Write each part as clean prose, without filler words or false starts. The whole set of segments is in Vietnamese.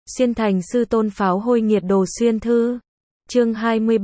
Xuyên thành sư tôn pháo hôi nghiệt đồ xuyên thư. Chương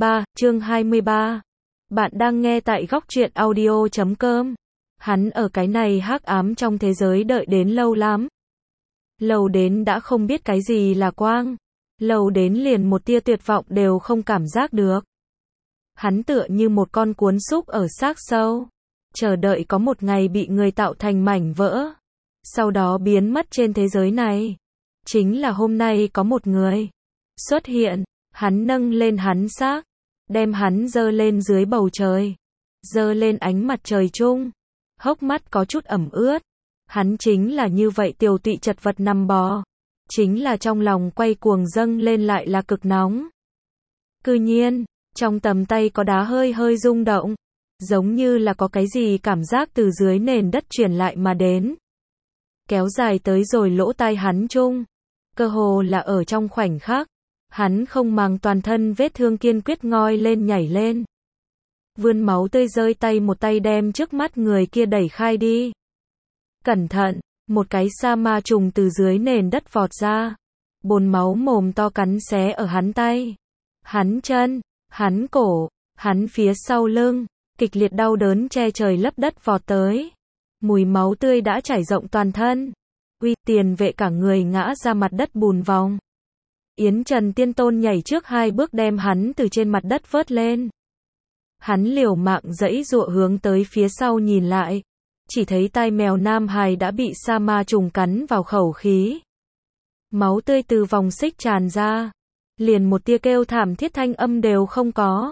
23. Bạn đang nghe tại góc truyện audio.com. Hắn ở cái này hắc ám trong thế giới đợi đến lâu lắm. Lâu đến đã không biết cái gì là quang. Lâu đến liền một tia tuyệt vọng đều không cảm giác được. Hắn tựa như một con cuốn xúc ở xác sâu. Chờ đợi có một ngày bị người tạo thành mảnh vỡ. Sau đó biến mất trên thế giới này. Chính là hôm nay có một người xuất hiện, hắn nâng lên hắn xác, đem hắn giơ lên dưới bầu trời, giơ lên ánh mặt trời chung, hốc mắt có chút ẩm ướt. Hắn chính là như vậy tiều tụy chật vật nằm bò, chính là trong lòng quay cuồng dâng lên lại là cực nóng. Cư nhiên, trong tầm tay có đá hơi hơi rung động, giống như là có cái gì cảm giác từ dưới nền đất truyền lại mà đến. Kéo dài tới rồi lỗ tai hắn chung. Cơ hồ là ở trong khoảnh khắc, hắn không màng toàn thân vết thương kiên quyết ngoi lên nhảy lên. Vươn máu tươi rơi tay một tay đem trước mắt người kia đẩy khai đi. Cẩn thận, một cái sa ma trùng từ dưới nền đất vọt ra. Bồn máu mồm to cắn xé ở hắn tay, hắn chân, hắn cổ, hắn phía sau lưng, kịch liệt đau đớn che trời lấp đất vọt tới. Mùi máu tươi đã trải rộng toàn thân. Tiền vệ cả người ngã ra mặt đất bùn vòng. Yến Trần Tiên Tôn nhảy trước 2 bước đem hắn từ trên mặt đất vớt lên. Hắn liều mạng giãy giụa hướng tới phía sau nhìn lại. Chỉ thấy tai mèo nam hài đã bị sa ma trùng cắn vào khẩu khí. Máu tươi từ vòng xích tràn ra. Liền một tia kêu thảm thiết thanh âm đều không có.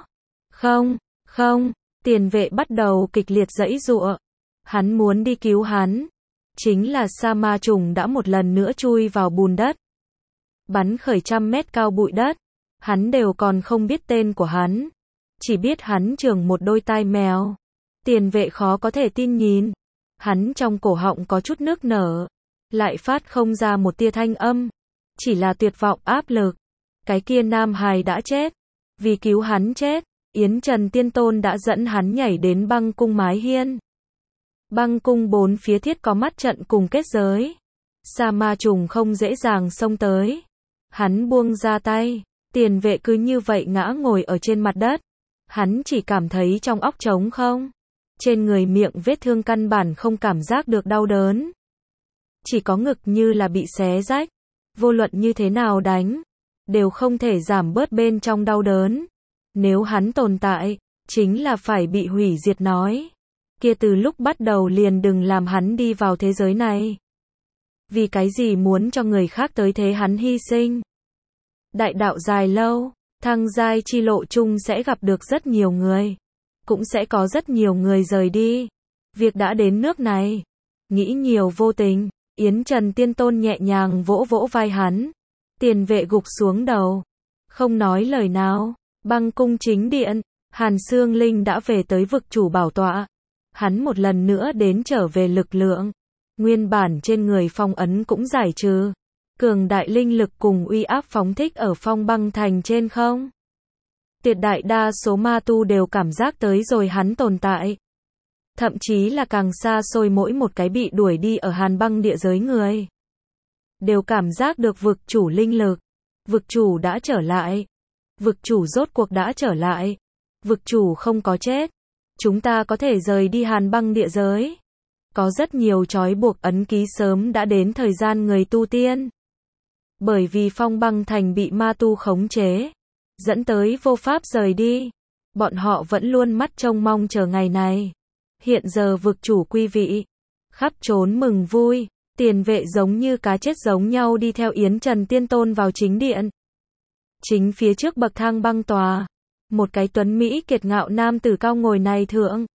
Không, tiền vệ bắt đầu kịch liệt giãy giụa. Hắn muốn đi cứu hắn. Chính là sa ma trùng đã một lần nữa chui vào bùn đất. Bắn khởi 100 mét cao bụi đất. Hắn đều còn không biết tên của hắn. Chỉ biết hắn trưởng một đôi tai mèo. Tiền vệ khó có thể tin nhìn. Hắn trong cổ họng có chút nước nở. Lại phát không ra một tia thanh âm. Chỉ là tuyệt vọng áp lực. Cái kia nam hài đã chết. Vì cứu hắn chết, Yến Trần Tiên Tôn đã dẫn hắn nhảy đến băng cung mái hiên. Băng cung 4 phía thiết có mắt trận cùng kết giới. Sa ma trùng không dễ dàng xông tới. Hắn buông ra tay, tiền vệ cứ như vậy ngã ngồi ở trên mặt đất. Hắn chỉ cảm thấy trong óc trống không. Trên người miệng vết thương căn bản không cảm giác được đau đớn. Chỉ có ngực như là bị xé rách. Vô luận như thế nào đánh, đều không thể giảm bớt bên trong đau đớn. Nếu hắn tồn tại, chính là phải bị hủy diệt nói. Kia từ lúc bắt đầu liền đừng làm hắn đi vào thế giới này. Vì cái gì muốn cho người khác tới thế hắn hy sinh. Đại đạo dài lâu, thăng giai chi lộ chung sẽ gặp được rất nhiều người. Cũng sẽ có rất nhiều người rời đi. Việc đã đến nước này. Nghĩ nhiều vô tình, Yến Trần Tiên Tôn nhẹ nhàng vỗ vỗ vai hắn. Tiền vệ gục xuống đầu. Không nói lời nào. Băng cung chính điện, Hàn Xương Linh đã về tới vực chủ bảo tọa. Hắn một lần nữa đến trở về lực lượng. Nguyên bản trên người phong ấn cũng giải trừ. Cường đại linh lực cùng uy áp phóng thích ở phong băng thành trên không. Tuyệt đại đa số ma tu đều cảm giác tới rồi hắn tồn tại. Thậm chí là càng xa xôi mỗi một cái bị đuổi đi ở hàn băng địa giới người. Đều cảm giác được vực chủ linh lực. Vực chủ đã trở lại. Vực chủ rốt cuộc đã trở lại. Vực chủ không có chết. Chúng ta có thể rời đi hàn băng địa giới. Có rất nhiều trói buộc ấn ký sớm đã đến thời gian người tu tiên. Bởi vì phong băng thành bị ma tu khống chế, dẫn tới vô pháp rời đi. Bọn họ vẫn luôn mắt trông mong chờ ngày này. Hiện giờ vực chủ quy vị, khắp trốn mừng vui. Tiền vệ giống như cá chết giống nhau đi theo Yến Trần Tiên Tôn vào chính điện. Chính phía trước bậc thang băng tòa, một cái tuấn mỹ kiệt ngạo nam tử cao ngồi này thượng.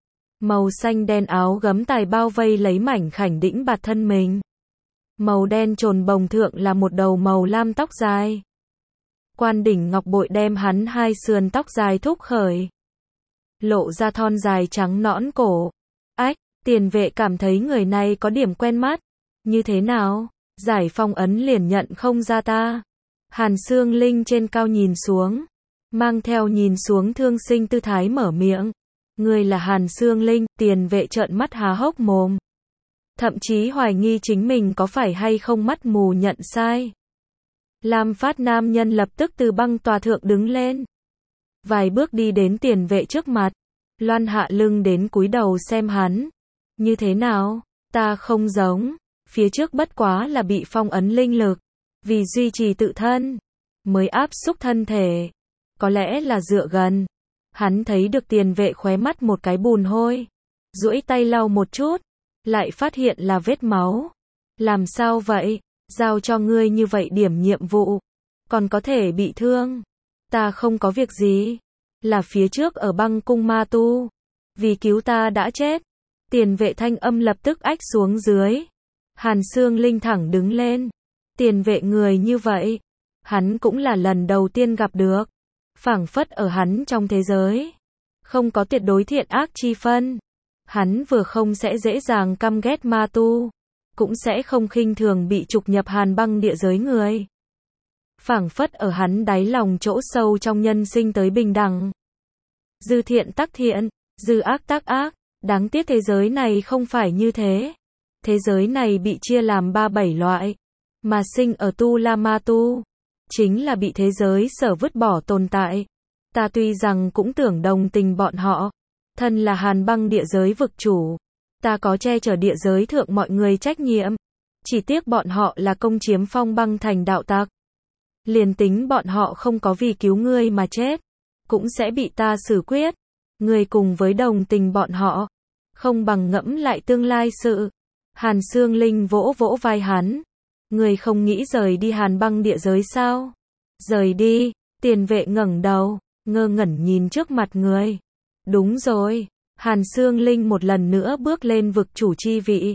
Màu xanh đen áo gấm tài bao vây lấy mảnh khảnh đĩnh bạt thân mình. Màu đen trồn bồng thượng là một đầu màu lam tóc dài. Quan đỉnh ngọc bội đem hắn 2 sườn tóc dài thúc khởi. Lộ ra thon dài trắng nõn cổ. Tiền vệ cảm thấy người này có điểm quen mắt. Như thế nào? Giải phong ấn liền nhận không ra ta. Hàn Xương Linh trên cao nhìn xuống. Mang theo nhìn xuống thương sinh tư thái mở miệng. Người là Hàn Xương Linh, tiền vệ trợn mắt há hốc mồm. Thậm chí hoài nghi chính mình có phải hay không mắt mù nhận sai. Lam phát nam nhân lập tức từ băng tòa thượng đứng lên. Vài bước đi đến tiền vệ trước mặt. Loan hạ lưng đến cúi đầu xem hắn. Như thế nào? Ta không giống. Phía trước bất quá là bị phong ấn linh lực. Vì duy trì tự thân. Mới áp xúc thân thể. Có lẽ là dựa gần. Hắn thấy được tiền vệ khóe mắt một cái bùn hôi. Duỗi tay lau một chút. Lại phát hiện là vết máu. Làm sao vậy? Giao cho ngươi như vậy điểm nhiệm vụ. Còn có thể bị thương. Ta không có việc gì. Là phía trước ở băng cung ma tu. Vì cứu ta đã chết. Tiền vệ thanh âm lập tức ách xuống dưới. Hàn Xương Linh thẳng đứng lên. Tiền vệ người như vậy. Hắn cũng là lần đầu tiên gặp được. Phảng phất ở hắn trong thế giới. Không có tuyệt đối thiện ác chi phân. Hắn vừa không sẽ dễ dàng căm ghét ma tu. Cũng sẽ không khinh thường bị trục nhập hàn băng địa giới người. Phảng phất ở hắn đáy lòng chỗ sâu trong nhân sinh tới bình đẳng. Dư thiện tác thiện, dư ác tác ác. Đáng tiếc thế giới này không phải như thế. Thế giới này bị chia làm 3-7 loại. Mà sinh ở Tu La Ma Tu. Chính là bị thế giới sở vứt bỏ tồn tại. Ta tuy rằng cũng tưởng đồng tình bọn họ. Thân là hàn băng địa giới vực chủ. Ta có che chở địa giới thượng mọi người trách nhiệm. Chỉ tiếc bọn họ là công chiếm Phong Băng Thành đạo tặc. Liền tính bọn họ không có vì cứu ngươi mà chết. Cũng sẽ bị ta xử quyết. Ngươi cùng với đồng tình bọn họ. Không bằng ngẫm lại tương lai sự. Hàn Xương Linh vỗ vỗ vai hắn. Ngươi không nghĩ rời đi hàn băng địa giới sao? Rời đi. Tiền vệ ngẩng đầu. Ngơ ngẩn nhìn trước mặt người. Đúng rồi. Hàn Xương Linh một lần nữa bước lên vực chủ chi vị.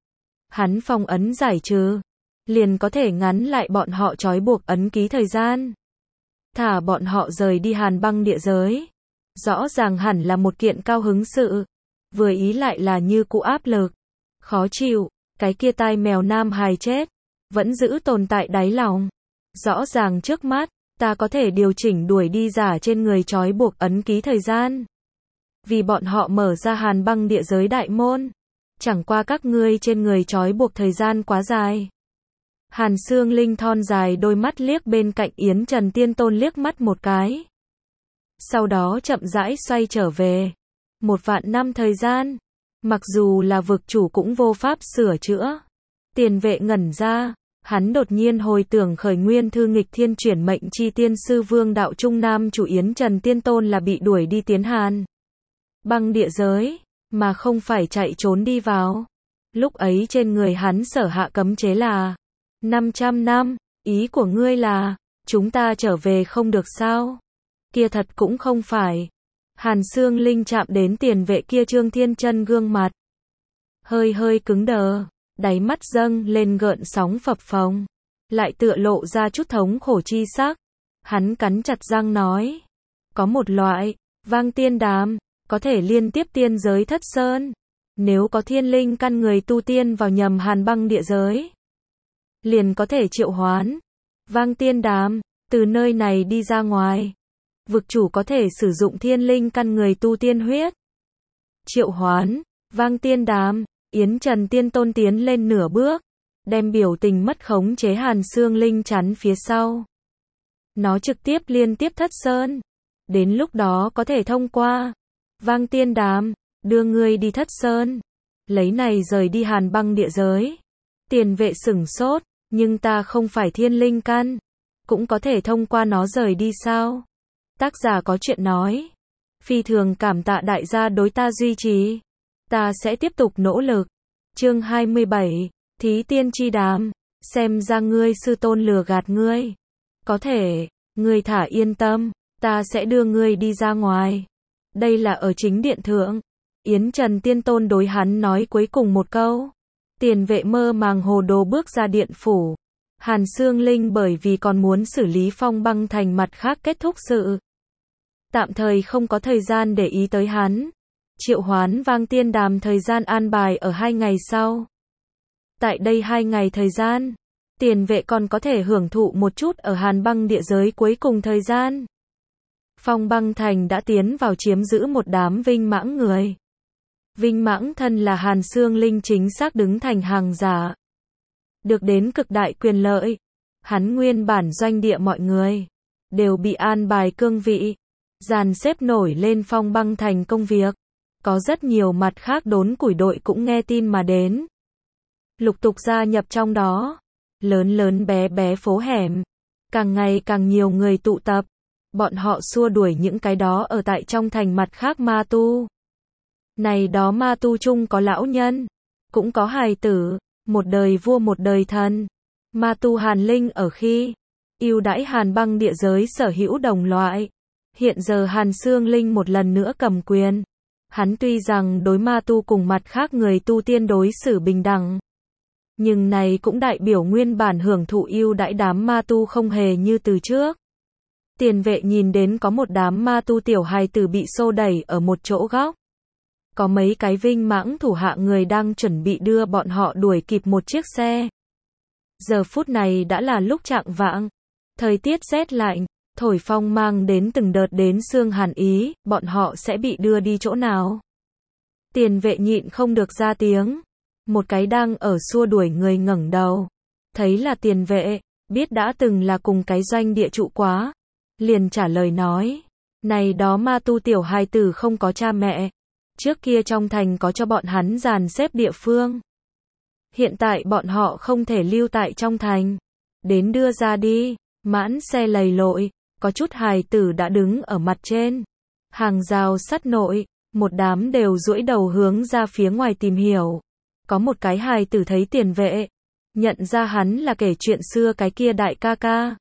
Hắn phong ấn giải trừ. Liền có thể ngắn lại bọn họ trói buộc ấn ký thời gian. Thả bọn họ rời đi hàn băng địa giới. Rõ ràng hẳn là một kiện cao hứng sự. Vừa ý lại là như cũ áp lực. Khó chịu. Cái kia tai mèo nam hài chết. Vẫn giữ tồn tại đáy lòng. Rõ ràng trước mắt. Ta có thể điều chỉnh đuổi đi giả trên người trói buộc ấn ký thời gian. Vì bọn họ mở ra hàn băng địa giới đại môn. Chẳng qua các ngươi trên người trói buộc thời gian quá dài. Hàn Xương Linh thon dài đôi mắt liếc bên cạnh Yến Trần Tiên Tôn liếc mắt một cái. Sau đó chậm rãi xoay trở về. 1.000 năm thời gian. Mặc dù là vực chủ cũng vô pháp sửa chữa. Tiền vệ ngẩn ra. Hắn đột nhiên hồi tưởng khởi nguyên thư nghịch thiên chuyển mệnh chi tiên sư vương đạo trung nam chủ Yến Trần Tiên Tôn là bị đuổi đi tiến hàn băng địa giới, mà không phải chạy trốn đi vào. Lúc ấy trên người hắn sở hạ cấm chế là 500 năm, ý của ngươi là, chúng ta trở về không được sao? Kia thật cũng không phải. Hàn Xương Linh chạm đến tiền vệ kia Trương Thiên Chân gương mặt. Hơi hơi cứng đờ, đáy mắt dâng lên gợn sóng phập phồng. Lại tựa lộ ra chút thống khổ chi sắc. Hắn cắn chặt răng nói. Có một loại, vang tiên đàm. Có thể liên tiếp tiên giới thất sơn. Nếu có thiên linh căn người tu tiên vào nhầm hàn băng địa giới. Liền có thể triệu hoán. Vang tiên đàm, từ nơi này đi ra ngoài. Vực chủ có thể sử dụng thiên linh căn người tu tiên huyết. Triệu hoán, vang tiên đàm, Yến Trần Tiên Tôn tiến lên nửa bước. Đem biểu tình mất khống chế Hàn Xương Linh chắn phía sau. Nó trực tiếp liên tiếp thất sơn. Đến lúc đó có thể thông qua. Vang tiên đàm, đưa ngươi đi thất sơn. Lấy này rời đi hàn băng địa giới. Tiền vệ sửng sốt, nhưng ta không phải thiên linh căn. Cũng có thể thông qua nó rời đi sao? Tác giả có chuyện nói. Phi thường cảm tạ đại gia đối ta duy trì. Ta sẽ tiếp tục nỗ lực. Chương 27, Thí tiên chi đàm. Xem ra ngươi sư tôn lừa gạt ngươi. Có thể, ngươi thả yên tâm, ta sẽ đưa ngươi đi ra ngoài. Đây là ở chính điện thượng. Yến Trần Tiên Tôn đối hắn nói cuối cùng một câu. Tiền vệ mơ màng hồ đồ bước ra điện phủ. Hàn Xương Linh bởi vì còn muốn xử lý Phong Băng Thành mặt khác kết thúc sự. Tạm thời không có thời gian để ý tới hắn. Triệu hoán vang tiên đàm thời gian an bài ở 2 ngày sau. Tại đây 2 ngày thời gian, tiền vệ còn có thể hưởng thụ một chút ở hàn băng địa giới cuối cùng thời gian. Phong Băng Thành đã tiến vào chiếm giữ một đám vinh mãng người. Vinh mãng thân là Hàn Xương Linh chính xác đứng thành hàng giả. Được đến cực đại quyền lợi. Hắn nguyên bản doanh địa mọi người đều bị an bài cương vị, dàn xếp nổi lên Phong Băng Thành công việc. Có rất nhiều mặt khác đốn củi đội cũng nghe tin mà đến, lục tục gia nhập trong đó. Lớn lớn bé bé phố hẻm, càng ngày càng nhiều người tụ tập. Bọn họ xua đuổi những cái đó ở tại trong thành mặt khác ma tu. Này đó ma tu chung có lão nhân, cũng có hài tử, một đời vua một đời thần. Ma tu Hàn Linh ở khi ưu đãi Hàn Băng địa giới sở hữu đồng loại. Hiện giờ Hàn Xương Linh một lần nữa cầm quyền. Hắn tuy rằng đối ma tu cùng mặt khác người tu tiên đối xử bình đẳng, nhưng này cũng đại biểu nguyên bản hưởng thụ ưu đãi đám ma tu không hề như từ trước. Tiền vệ nhìn đến có một đám ma tu tiểu hài tử bị xô đẩy ở một chỗ góc. Có mấy cái vinh mãng thủ hạ người đang chuẩn bị đưa bọn họ đuổi kịp một chiếc xe. Giờ phút này đã là lúc chạng vạng. Thời tiết rét lạnh, thổi phong mang đến từng đợt đến xương hàn ý, bọn họ sẽ bị đưa đi chỗ nào? Tiền vệ nhịn không được ra tiếng. Một cái đang ở xua đuổi người ngẩng đầu. Thấy là tiền vệ, biết đã từng là cùng cái doanh địa trụ quá. Liền trả lời nói, này đó ma tu tiểu hài tử không có cha mẹ. Trước kia trong thành có cho bọn hắn dàn xếp địa phương. Hiện tại bọn họ không thể lưu tại trong thành. Đến đưa ra đi, mãn xe lầy lội, có chút hài tử đã đứng ở mặt trên. Hàng rào sắt nội, một đám đều duỗi đầu hướng ra phía ngoài tìm hiểu. Có một cái hài tử thấy tiền vệ, nhận ra hắn là kể chuyện xưa cái kia đại ca ca.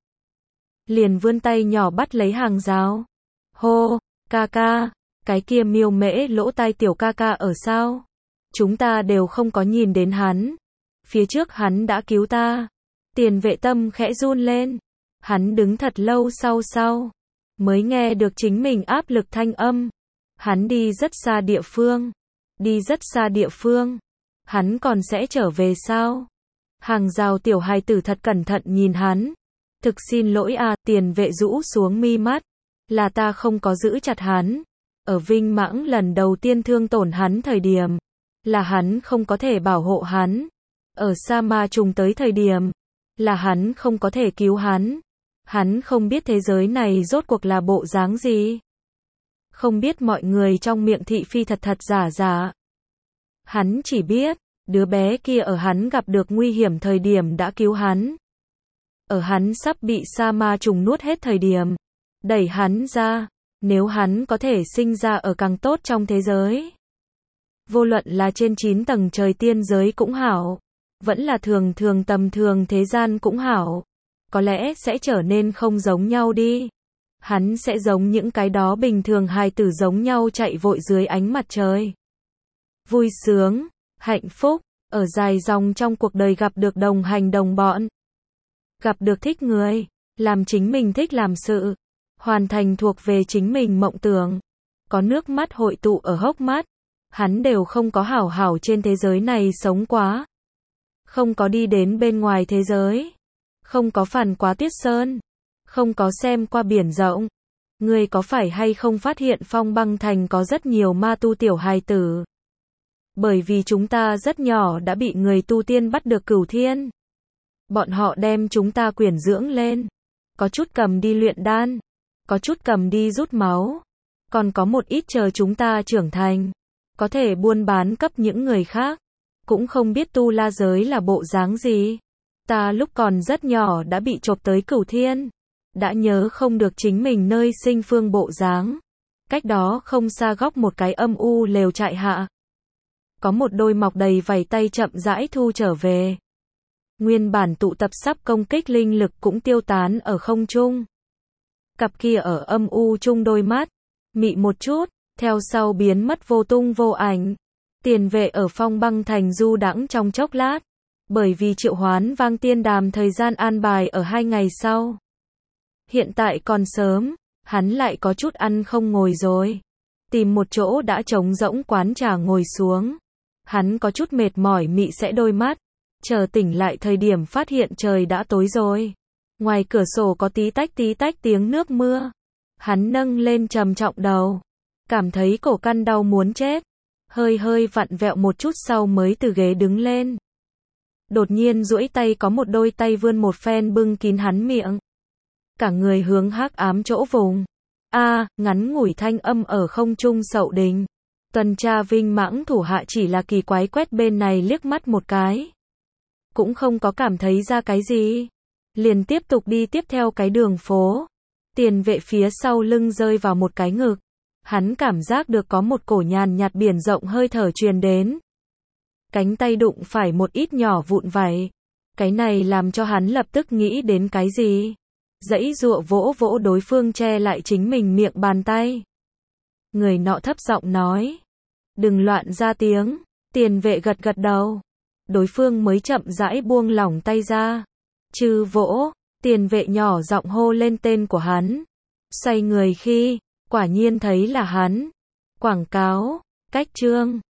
Liền vươn tay nhỏ bắt lấy hàng rào. Hô, ca ca, cái kia miêu mễ lỗ tai tiểu ca ca ở sao? Chúng ta đều không có nhìn đến hắn. Phía trước hắn đã cứu ta. Tiền vệ tâm khẽ run lên. Hắn đứng thật lâu sau, mới nghe được chính mình áp lực thanh âm. Hắn đi rất xa địa phương. Đi rất xa địa phương. Hắn còn sẽ trở về sao? Hàng rào tiểu hài tử thật cẩn thận nhìn hắn. Thực xin lỗi à, tiền vệ rũ xuống mi mắt. Là ta không có giữ chặt hắn. Ở Vinh Mãng lần đầu tiên thương tổn hắn thời điểm. Là hắn không có thể bảo hộ hắn. Ở Sa Ma Trùng tới thời điểm. Là hắn không có thể cứu hắn. Hắn không biết thế giới này rốt cuộc là bộ dáng gì. Không biết mọi người trong miệng thị phi thật thật giả giả. Hắn chỉ biết, đứa bé kia ở hắn gặp được nguy hiểm thời điểm đã cứu hắn. Ở hắn sắp bị Sa Ma Trùng nuốt hết thời điểm, đẩy hắn ra, nếu hắn có thể sinh ra ở càng tốt trong thế giới. Vô luận là trên 9 tầng trời tiên giới cũng hảo, vẫn là thường thường tầm thường thế gian cũng hảo, có lẽ sẽ trở nên không giống nhau đi. Hắn sẽ giống những cái đó bình thường hài tử giống nhau chạy vội dưới ánh mặt trời. Vui sướng, hạnh phúc, ở dài dòng trong cuộc đời gặp được đồng hành đồng bọn. Gặp được thích người, làm chính mình thích làm sự, hoàn thành thuộc về chính mình mộng tưởng. Có nước mắt hội tụ ở hốc mắt, hắn đều không có hảo hảo trên thế giới này sống quá. Không có đi đến bên ngoài thế giới, không có phản quá tuyết sơn, không có xem qua biển rộng. Ngươi có phải hay không phát hiện Phong Băng Thành có rất nhiều ma tu tiểu hài tử? Bởi vì chúng ta rất nhỏ đã bị người tu tiên bắt được cửu thiên. Bọn họ đem chúng ta quyển dưỡng lên. Có chút cầm đi luyện đan, có chút cầm đi rút máu, còn có một ít chờ chúng ta trưởng thành, có thể buôn bán cấp những người khác. Cũng không biết tu la giới là bộ dáng gì. Ta lúc còn rất nhỏ đã bị chộp tới cửu thiên. Đã nhớ không được chính mình nơi sinh phương bộ dáng. Cách đó không xa góc một cái âm u lều trại hạ. Có một đôi mọc đầy vảy tay chậm rãi thu trở về. Nguyên bản tụ tập sắp công kích linh lực cũng tiêu tán ở không trung. Cặp kia ở âm u chung đôi mắt, mị một chút, theo sau biến mất vô tung vô ảnh. Tiền vệ ở Phong Băng Thành du đãng trong chốc lát. Bởi vì triệu hoán vang tiên đàm thời gian an bài ở 2 ngày sau. Hiện tại còn sớm, hắn lại có chút ăn không ngồi rồi. Tìm một chỗ đã trống rỗng quán trà ngồi xuống. Hắn có chút mệt mỏi mị sẽ đôi mắt. Chờ tỉnh lại thời điểm phát hiện trời đã tối rồi. Ngoài cửa sổ có tí tách tiếng nước mưa. Hắn nâng lên trầm trọng đầu. Cảm thấy cổ căn đau muốn chết. Hơi vặn vẹo một chút sau mới từ ghế đứng lên. đột nhiên duỗi tay có một đôi tay vươn một phen bưng kín hắn miệng. Cả người hướng hắc ám chỗ vùng. Ngắn ngủi thanh âm ở không trung sậu đình. Tuần tra vinh mãng thủ hạ chỉ là kỳ quái quét bên này liếc mắt một cái. Cũng không có cảm thấy ra cái gì. Liền tiếp tục đi tiếp theo cái đường phố. Tiền vệ phía sau lưng rơi vào một cái ngực. Hắn cảm giác được có một cổ nhàn nhạt biển rộng hơi thở truyền đến. Cánh tay đụng phải một ít nhỏ vụn vảy. Cái này làm cho hắn lập tức nghĩ đến cái gì? Giãy giụa vỗ vỗ đối phương che lại chính mình miệng bàn tay. Người nọ thấp giọng nói. Đừng loạn ra tiếng. Tiền vệ gật gật đầu. Đối phương mới chậm rãi buông lỏng tay ra. Chư vỗ. Tiền vệ nhỏ giọng hô lên tên của hắn. Xoay người khi, quả nhiên thấy là hắn. Quảng cáo, cách chương.